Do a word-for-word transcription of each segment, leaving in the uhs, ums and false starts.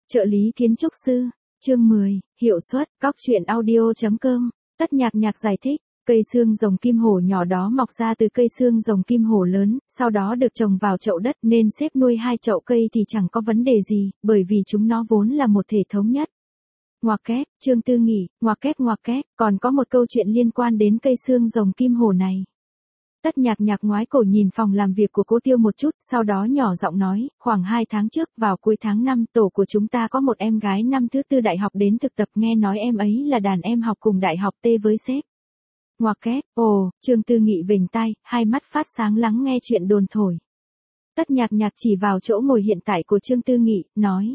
Trợ lý kiến trúc sư. Chương mười, hiệu suất. Cóc truyện audio chấm com. Tất Nhạc Nhạc giải thích, cây xương rồng kim hổ nhỏ đó mọc ra từ cây xương rồng kim hổ lớn, sau đó được trồng vào chậu đất nên xếp nuôi hai chậu cây thì chẳng có vấn đề gì, bởi vì chúng nó vốn là một thể thống nhất. Ngoặc kép, Trương Tư Nghị, ngoặc kép ngoặc kép, còn có một câu chuyện liên quan đến cây xương rồng kim hổ này. Tất Nhạc Nhạc ngoái cổ nhìn phòng làm việc của Cố Tiêu một chút, sau đó nhỏ giọng nói, khoảng hai tháng trước, vào cuối tháng năm, tổ của chúng ta có một em gái năm thứ tư đại học đến thực tập, nghe nói em ấy là đàn em học cùng đại học T với sếp. Ngoặc kép, ồ, Trương Tư Nghị vểnh tai, hai mắt phát sáng lắng nghe chuyện đồn thổi. Tất Nhạc Nhạc chỉ vào chỗ ngồi hiện tại của Trương Tư Nghị, nói.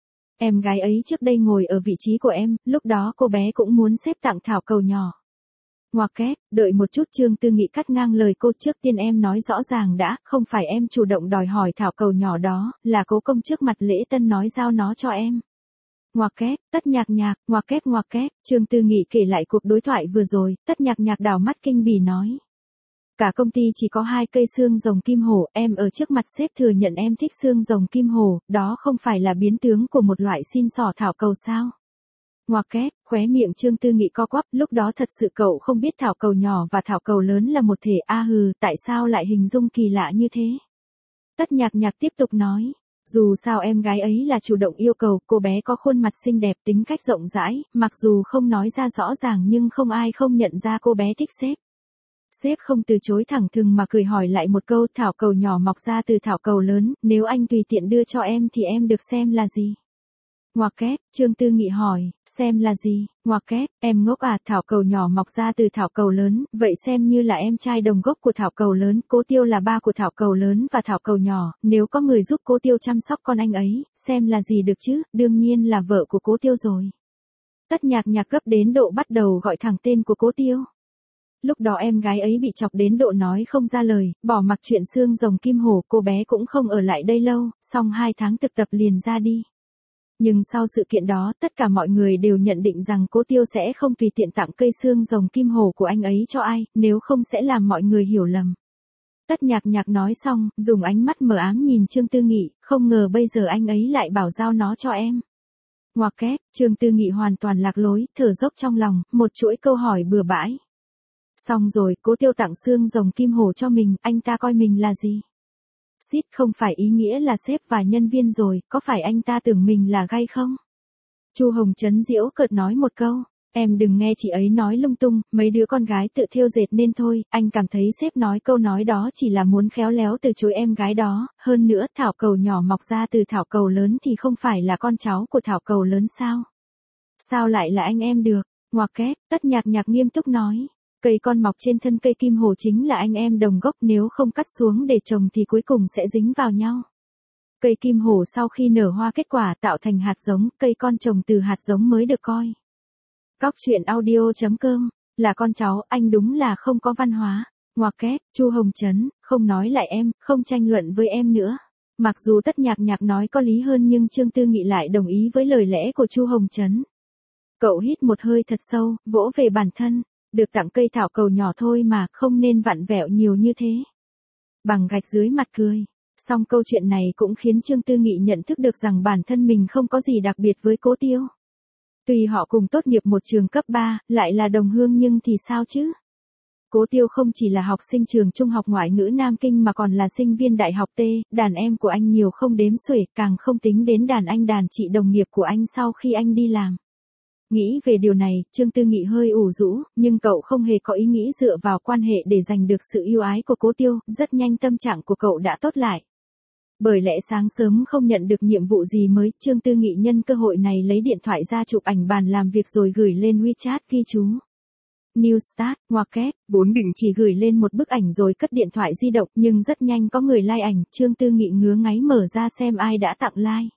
Em gái ấy trước đây ngồi ở vị trí của em, lúc đó cô bé cũng muốn sếp tặng thảo cầu nhỏ. Ngoặc kép, đợi một chút, Trương Tư Nghị cắt ngang lời cô, trước tiên em nói rõ ràng đã, không phải em chủ động đòi hỏi thảo cầu nhỏ đó, là Cố Công trước mặt lễ tân nói giao nó cho em. Ngoặc kép, Tất Nhạc Nhạc, ngoặc kép ngoặc kép, Trương Tư Nghị kể lại cuộc đối thoại vừa rồi, Tất Nhạc Nhạc đảo mắt kinh bỉ nói. Cả công ty chỉ có hai cây xương rồng kim hổ, em ở trước mặt sếp thừa nhận em thích xương rồng kim hổ, đó không phải là biến tướng của một loại xin xỏ thảo cầu sao? Ngoặc kép, khóe miệng Trương Tư Nghị co quắp, lúc đó thật sự cậu không biết thảo cầu nhỏ và thảo cầu lớn là một thể, a hừ, tại sao lại hình dung kỳ lạ như thế? Tất Nhạc Nhạc tiếp tục nói, dù sao em gái ấy là chủ động yêu cầu, cô bé có khuôn mặt xinh đẹp, tính cách rộng rãi, mặc dù không nói ra rõ ràng nhưng không ai không nhận ra cô bé thích sếp. Sếp không từ chối thẳng thừng mà cười hỏi lại một câu, thảo cầu nhỏ mọc ra từ thảo cầu lớn, nếu anh tùy tiện đưa cho em thì em được xem là gì? Ngoặc kép, Trương Tư Nghị hỏi, xem là gì? Ngoặc kép, em ngốc à, thảo cầu nhỏ mọc ra từ thảo cầu lớn, vậy xem như là em trai đồng gốc của thảo cầu lớn, Cố Tiêu là ba của thảo cầu lớn và thảo cầu nhỏ, nếu có người giúp Cố Tiêu chăm sóc con anh ấy, xem là gì được chứ, đương nhiên là vợ của Cố Tiêu rồi. Tất Nhạc Nhạc gấp đến độ bắt đầu gọi thẳng tên của Cố Tiêu. Lúc đó em gái ấy bị chọc đến độ nói không ra lời, bỏ mặc chuyện xương rồng kim hổ, cô bé cũng không ở lại đây lâu, xong hai tháng thực tập liền ra đi. Nhưng sau sự kiện đó, tất cả mọi người đều nhận định rằng Cố Tiêu sẽ không tùy tiện tặng cây xương rồng kim hổ của anh ấy cho ai, nếu không sẽ làm mọi người hiểu lầm. Tất Nhạc Nhạc nói xong, dùng ánh mắt mờ ám nhìn Trương Tư Nghị, không ngờ bây giờ anh ấy lại bảo giao nó cho em. Ngoặc kép, Trương Tư Nghị hoàn toàn lạc lối, thở dốc trong lòng, một chuỗi câu hỏi bừa bãi. Xong rồi, Cố Tiêu tặng xương rồng kim hổ cho mình, anh ta coi mình là gì? Xít, không phải ý nghĩa là sếp và nhân viên rồi, có phải anh ta tưởng mình là gay không? Chu Hồng Trấn giễu cợt nói một câu, em đừng nghe chị ấy nói lung tung, mấy đứa con gái tự thêu dệt nên thôi, anh cảm thấy sếp nói câu nói đó chỉ là muốn khéo léo từ chối em gái đó, hơn nữa thảo cầu nhỏ mọc ra từ thảo cầu lớn thì không phải là con cháu của thảo cầu lớn sao? Sao lại là anh em được? Ngoặc kép, Tất Nhạc Nhạc nghiêm túc nói. Cây con mọc trên thân cây kim hổ chính là anh em đồng gốc, nếu không cắt xuống để trồng thì cuối cùng sẽ dính vào nhau. Cây kim hổ sau khi nở hoa kết quả tạo thành hạt giống, cây con trồng từ hạt giống mới được coi. Cóc truyện audio chấm com, là con cháu, anh đúng là không có văn hóa. Ngoặc kép, Chu Hồng Trấn, không nói lại em, không tranh luận với em nữa. Mặc dù Tất Nhạc Nhạc nói có lý hơn nhưng Trương Tư Nghị lại đồng ý với lời lẽ của Chu Hồng Trấn. Cậu hít một hơi thật sâu, vỗ về bản thân. Được tặng cây thảo cầu nhỏ thôi mà, không nên vặn vẹo nhiều như thế. Bằng gạch dưới mặt cười. Song câu chuyện này cũng khiến Trương Tư Nghị nhận thức được rằng bản thân mình không có gì đặc biệt với Cố Tiêu. Tuy họ cùng tốt nghiệp một trường cấp ba, lại là đồng hương nhưng thì sao chứ? Cố Tiêu không chỉ là học sinh trường trung học ngoại ngữ Nam Kinh mà còn là sinh viên đại học T, đàn em của anh nhiều không đếm xuể, càng không tính đến đàn anh đàn chị đồng nghiệp của anh sau khi anh đi làm. Nghĩ về điều này, Trương Tư Nghị hơi ủ rũ, nhưng cậu không hề có ý nghĩ dựa vào quan hệ để giành được sự yêu ái của Cố Tiêu, rất nhanh tâm trạng của cậu đã tốt lại. Bởi lẽ sáng sớm không nhận được nhiệm vụ gì mới, Trương Tư Nghị nhân cơ hội này lấy điện thoại ra chụp ảnh bàn làm việc rồi gửi lên WeChat ghi chú. New Start, ngoặc kép, vốn định chỉ gửi lên một bức ảnh rồi cất điện thoại di động, nhưng rất nhanh có người like ảnh, Trương Tư Nghị ngứa ngáy mở ra xem ai đã tặng like.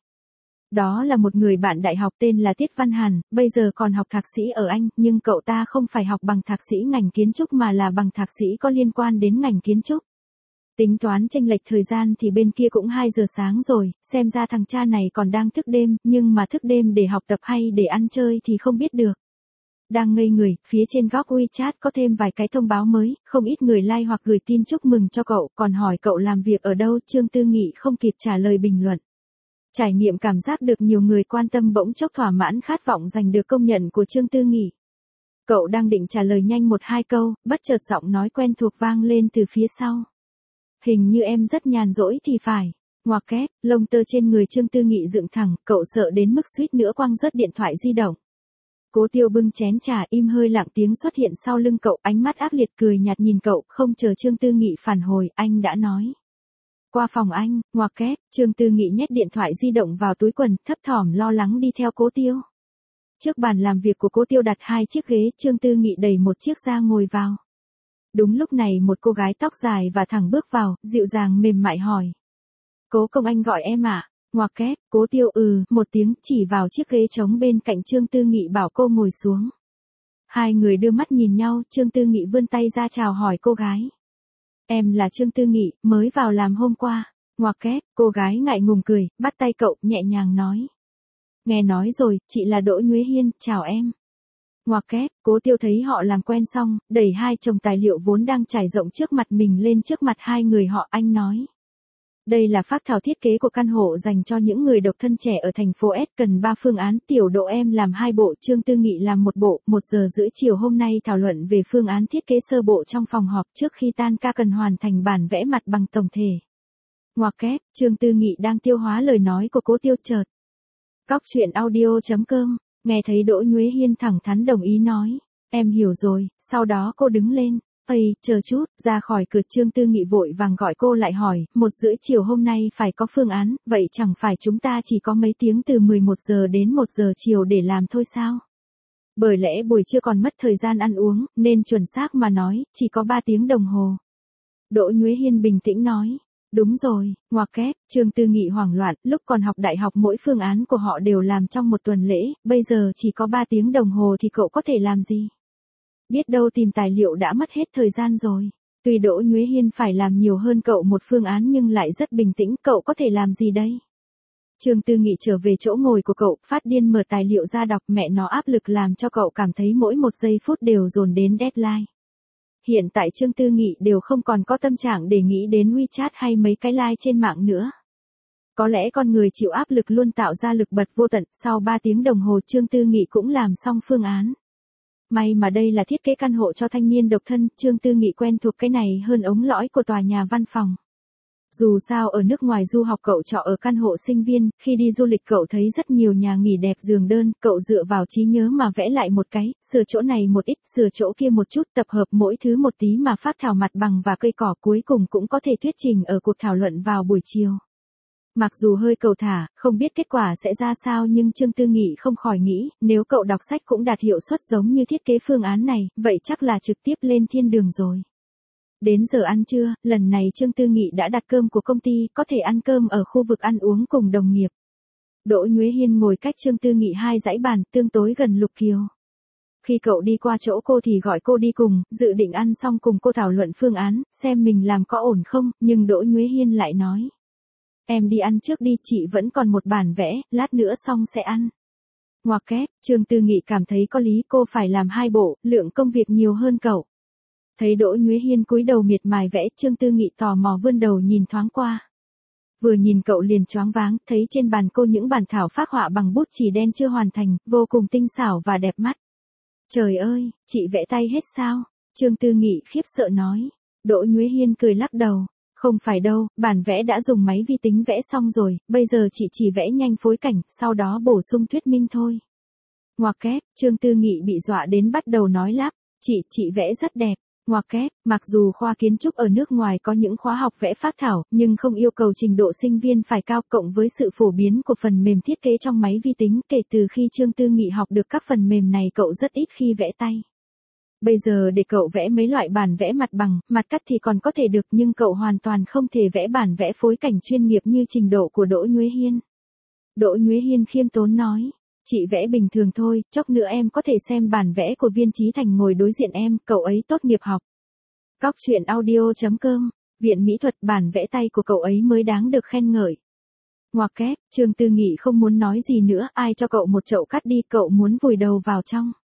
Đó là một người bạn đại học tên là Tiết Văn Hàn, bây giờ còn học thạc sĩ ở Anh, nhưng cậu ta không phải học bằng thạc sĩ ngành kiến trúc mà là bằng thạc sĩ có liên quan đến ngành kiến trúc. Tính toán chênh lệch thời gian thì bên kia cũng hai giờ sáng rồi, xem ra thằng cha này còn đang thức đêm, nhưng mà thức đêm để học tập hay để ăn chơi thì không biết được. Đang ngây người, phía trên góc WeChat có thêm vài cái thông báo mới, không ít người like hoặc gửi tin chúc mừng cho cậu, còn hỏi cậu làm việc ở đâu, Trương Tư Nghị không kịp trả lời bình luận. Trải nghiệm cảm giác được nhiều người quan tâm bỗng chốc thỏa mãn khát vọng giành được công nhận của Trương Tư Nghị. Cậu đang định trả lời nhanh một hai câu, bất chợt giọng nói quen thuộc vang lên từ phía sau. Hình như em rất nhàn rỗi thì phải. Ngoặc kép, lông tơ trên người Trương Tư Nghị dựng thẳng, cậu sợ đến mức suýt nữa quăng rớt điện thoại di động. Cố Tiêu bưng chén trà im hơi lặng tiếng xuất hiện sau lưng cậu, ánh mắt ác liệt cười nhạt nhìn cậu, không chờ Trương Tư Nghị phản hồi, anh đã nói. Qua phòng anh, ngoặc kép, Trương Tư Nghị nhét điện thoại di động vào túi quần, thấp thỏm lo lắng đi theo Cố Tiêu. Trước bàn làm việc của Cố Tiêu đặt hai chiếc ghế, Trương Tư Nghị đẩy một chiếc ra ngồi vào. Đúng lúc này một cô gái tóc dài và thẳng bước vào, dịu dàng mềm mại hỏi. Cố công anh gọi em ạ. À? Ngoặc kép, Cố Tiêu ừ, một tiếng chỉ vào chiếc ghế trống bên cạnh Trương Tư Nghị bảo cô ngồi xuống. Hai người đưa mắt nhìn nhau, Trương Tư Nghị vươn tay ra chào hỏi cô gái. Em là Trương Tư Nghị, mới vào làm hôm qua. Ngoặc kép, cô gái ngại ngùng cười, bắt tay cậu, nhẹ nhàng nói. Nghe nói rồi, chị là Đỗ Nhuế Hiên, chào em. Ngoặc kép, Cố Tiêu thấy họ làm quen xong, đẩy hai chồng tài liệu vốn đang trải rộng trước mặt mình lên trước mặt hai người họ, anh nói. Đây là phác thảo thiết kế của căn hộ dành cho những người độc thân trẻ ở thành phố S, cần ba phương án, Tiểu Độ em làm hai bộ, Trương Tư Nghị làm một bộ, một giờ rưỡi chiều hôm nay thảo luận về phương án thiết kế sơ bộ trong phòng họp, trước khi tan ca cần hoàn thành bản vẽ mặt bằng tổng thể. Ngoặc kép, Trương Tư Nghị đang tiêu hóa lời nói của Cố Tiêu chợt. Cóc truyện audio chấm com, nghe thấy Đỗ Nhuế Hiên thẳng thắn đồng ý nói, em hiểu rồi, sau đó cô đứng lên. Ây, chờ chút, ra khỏi cửa Trương Tư Nghị vội vàng gọi cô lại hỏi, một rưỡi chiều hôm nay phải có phương án, vậy chẳng phải chúng ta chỉ có mấy tiếng từ mười một giờ đến một giờ chiều để làm thôi sao? Bởi lẽ buổi trưa còn mất thời gian ăn uống, nên chuẩn xác mà nói, chỉ có ba tiếng đồng hồ. Đỗ Nhuế Hiên bình tĩnh nói, đúng rồi, ngoặc kép, Trương Tư Nghị hoảng loạn, lúc còn học đại học mỗi phương án của họ đều làm trong một tuần lễ, bây giờ chỉ có ba tiếng đồng hồ thì cậu có thể làm gì? Biết đâu tìm tài liệu đã mất hết thời gian rồi. Tuy Đỗ Nhuế Hiên phải làm nhiều hơn cậu một phương án nhưng lại rất bình tĩnh, cậu có thể làm gì đây? Trương Tư Nghị trở về chỗ ngồi của cậu, phát điên mở tài liệu ra đọc, mẹ nó áp lực làm cho cậu cảm thấy mỗi một giây phút đều dồn đến deadline. Hiện tại Trương Tư Nghị đều không còn có tâm trạng để nghĩ đến WeChat hay mấy cái like trên mạng nữa. Có lẽ con người chịu áp lực luôn tạo ra lực bật vô tận, sau ba tiếng đồng hồ Trương Tư Nghị cũng làm xong phương án. May mà đây là thiết kế căn hộ cho thanh niên độc thân, Trương Tư Nghị quen thuộc cái này hơn ống lõi của tòa nhà văn phòng. Dù sao ở nước ngoài du học cậu trọ ở căn hộ sinh viên, khi đi du lịch cậu thấy rất nhiều nhà nghỉ đẹp giường đơn, cậu dựa vào trí nhớ mà vẽ lại một cái, sửa chỗ này một ít, sửa chỗ kia một chút, tập hợp mỗi thứ một tí mà phác thảo mặt bằng và cây cỏ, cuối cùng cũng có thể thuyết trình ở cuộc thảo luận vào buổi chiều. Mặc dù hơi cầu thả, không biết kết quả sẽ ra sao nhưng Trương Tư Nghị không khỏi nghĩ, nếu cậu đọc sách cũng đạt hiệu suất giống như thiết kế phương án này, vậy chắc là trực tiếp lên thiên đường rồi. Đến giờ ăn trưa, lần này Trương Tư Nghị đã đặt cơm của công ty, có thể ăn cơm ở khu vực ăn uống cùng đồng nghiệp. Đỗ Nhuế Hiên ngồi cách Trương Tư Nghị hai dãy bàn, tương tối gần Lục Kiều. Khi cậu đi qua chỗ cô thì gọi cô đi cùng, dự định ăn xong cùng cô thảo luận phương án, xem mình làm có ổn không, nhưng Đỗ Nhuế Hiên lại nói. Em đi ăn trước đi, chị vẫn còn một bản vẽ, lát nữa xong sẽ ăn. Ngoặc kép, Trương Tư Nghị cảm thấy có lý, cô phải làm hai bộ, lượng công việc nhiều hơn cậu. Thấy Đỗ Nhuế Hiên cúi đầu miệt mài vẽ, Trương Tư Nghị tò mò vươn đầu nhìn thoáng qua. Vừa nhìn cậu liền choáng váng, thấy trên bàn cô những bản thảo phác họa bằng bút chì đen chưa hoàn thành, vô cùng tinh xảo và đẹp mắt. Trời ơi, chị vẽ tay hết sao? Trương Tư Nghị khiếp sợ nói. Đỗ Nhuế Hiên cười lắc đầu. Không phải đâu, bản vẽ đã dùng máy vi tính vẽ xong rồi, bây giờ chị chỉ vẽ nhanh phối cảnh, sau đó bổ sung thuyết minh thôi. Ngoặc kép, Trương Tư Nghị bị dọa đến bắt đầu nói lắp, chị, chị vẽ rất đẹp. Ngoặc kép, mặc dù khoa kiến trúc ở nước ngoài có những khóa học vẽ phác thảo, nhưng không yêu cầu trình độ sinh viên phải cao, cộng với sự phổ biến của phần mềm thiết kế trong máy vi tính, kể từ khi Trương Tư Nghị học được các phần mềm này cậu rất ít khi vẽ tay. Bây giờ để cậu vẽ mấy loại bản vẽ mặt bằng, mặt cắt thì còn có thể được nhưng cậu hoàn toàn không thể vẽ bản vẽ phối cảnh chuyên nghiệp như trình độ của Đỗ Nhuế Hiên. Đỗ Nhuế Hiên khiêm tốn nói, chị vẽ bình thường thôi, chốc nữa em có thể xem bản vẽ của Viên Chí Thành ngồi đối diện em, cậu ấy tốt nghiệp học. Cóc truyện audio chấm com, Viện Mỹ thuật, bản vẽ tay của cậu ấy mới đáng được khen ngợi. Ngoặc kép, Trương Tư Nghị không muốn nói gì nữa, ai cho cậu một chậu cắt đi, cậu muốn vùi đầu vào trong.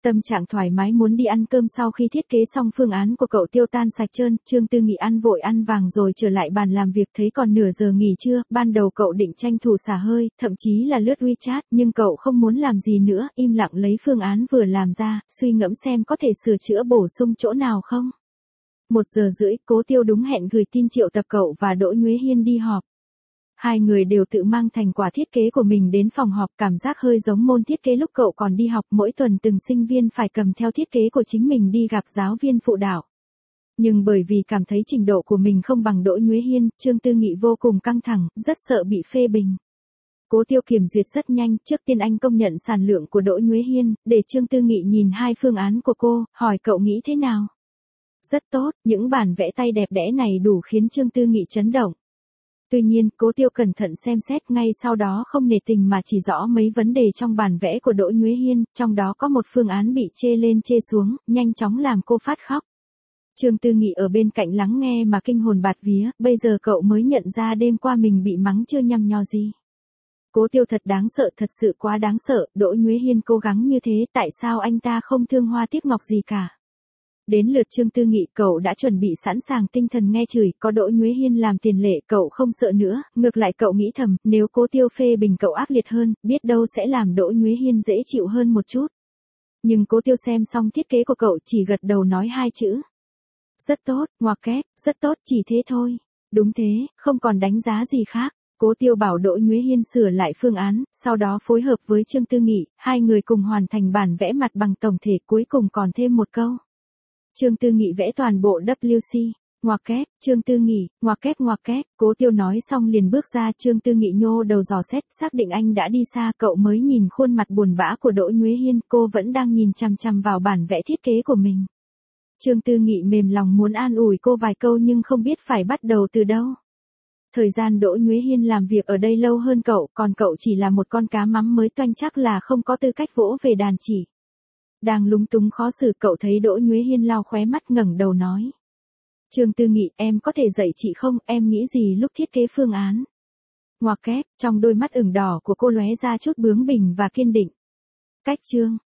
Tâm trạng thoải mái muốn đi ăn cơm sau khi thiết kế xong phương án của cậu tiêu tan sạch trơn, Trương Tư Nghị ăn vội ăn vàng rồi trở lại bàn làm việc thấy còn nửa giờ nghỉ trưa, ban đầu cậu định tranh thủ xả hơi, thậm chí là lướt WeChat, nhưng cậu không muốn làm gì nữa, im lặng lấy phương án vừa làm ra, suy ngẫm xem có thể sửa chữa bổ sung chỗ nào không. Một giờ rưỡi, Cố Tiêu đúng hẹn gửi tin triệu tập cậu và Đỗ Nhuế Hiên đi họp. Hai người đều tự mang thành quả thiết kế của mình đến phòng họp, cảm giác hơi giống môn thiết kế lúc cậu còn đi học, mỗi tuần từng sinh viên phải cầm theo thiết kế của chính mình đi gặp giáo viên phụ đạo. Nhưng bởi vì cảm thấy trình độ của mình không bằng Đỗ Nhuế Hiên, Trương Tư Nghị vô cùng căng thẳng, rất sợ bị phê bình. Cố Tiêu kiểm duyệt rất nhanh, trước tiên anh công nhận sản lượng của Đỗ Nhuế Hiên, để Trương Tư Nghị nhìn hai phương án của cô, hỏi cậu nghĩ thế nào? Rất tốt, những bản vẽ tay đẹp đẽ này đủ khiến Trương Tư Nghị chấn động. Tuy nhiên, Cố Tiêu cẩn thận xem xét ngay sau đó không nể tình mà chỉ rõ mấy vấn đề trong bản vẽ của Đỗ Nhuế Hiên, trong đó có một phương án bị chê lên chê xuống, nhanh chóng làm cô phát khóc. Trương Tư Nghị ở bên cạnh lắng nghe mà kinh hồn bạt vía, bây giờ cậu mới nhận ra đêm qua mình bị mắng chưa nhăm nho gì. Cố Tiêu thật đáng sợ, thật sự quá đáng sợ, Đỗ Nhuế Hiên cố gắng như thế, tại sao anh ta không thương hoa tiếc ngọc gì cả. Đến lượt Trương Tư Nghị, cậu đã chuẩn bị sẵn sàng tinh thần nghe chửi, có Đỗ Nhuế Hiên làm tiền lệ, cậu không sợ nữa, ngược lại cậu nghĩ thầm, nếu Cố Tiêu phê bình cậu ác liệt hơn, biết đâu sẽ làm Đỗ Nhuế Hiên dễ chịu hơn một chút. Nhưng Cố Tiêu xem xong thiết kế của cậu chỉ gật đầu nói hai chữ. Rất tốt, ngoặc kép, rất tốt, chỉ thế thôi. Đúng thế, không còn đánh giá gì khác. Cố Tiêu bảo Đỗ Nhuế Hiên sửa lại phương án, sau đó phối hợp với Trương Tư Nghị, hai người cùng hoàn thành bản vẽ mặt bằng tổng thể, cuối cùng còn thêm một câu. Trương Tư Nghị vẽ toàn bộ W C, ngoặc kép, Trương Tư Nghị, ngoặc kép ngoặc kép, Cố Tiêu nói xong liền bước ra, Trương Tư Nghị nhô đầu dò xét, xác định anh đã đi xa, cậu mới nhìn khuôn mặt buồn bã của Đỗ Nhuế Hiên, cô vẫn đang nhìn chằm chằm vào bản vẽ thiết kế của mình. Trương Tư Nghị mềm lòng muốn an ủi cô vài câu nhưng không biết phải bắt đầu từ đâu. Thời gian Đỗ Nhuế Hiên làm việc ở đây lâu hơn cậu, còn cậu chỉ là một con cá mắm mới toanh, chắc là không có tư cách vỗ về đàn chỉ. Đang lúng túng khó xử, cậu thấy Đỗ Nhuế Hiên lau khóe mắt ngẩng đầu nói. Trương Tư Nghị, em có thể dạy chị không, em nghĩ gì lúc thiết kế phương án? Ngoặc kép, trong đôi mắt ửng đỏ của cô lóe ra chút bướng bỉnh và kiên định. Cách chương.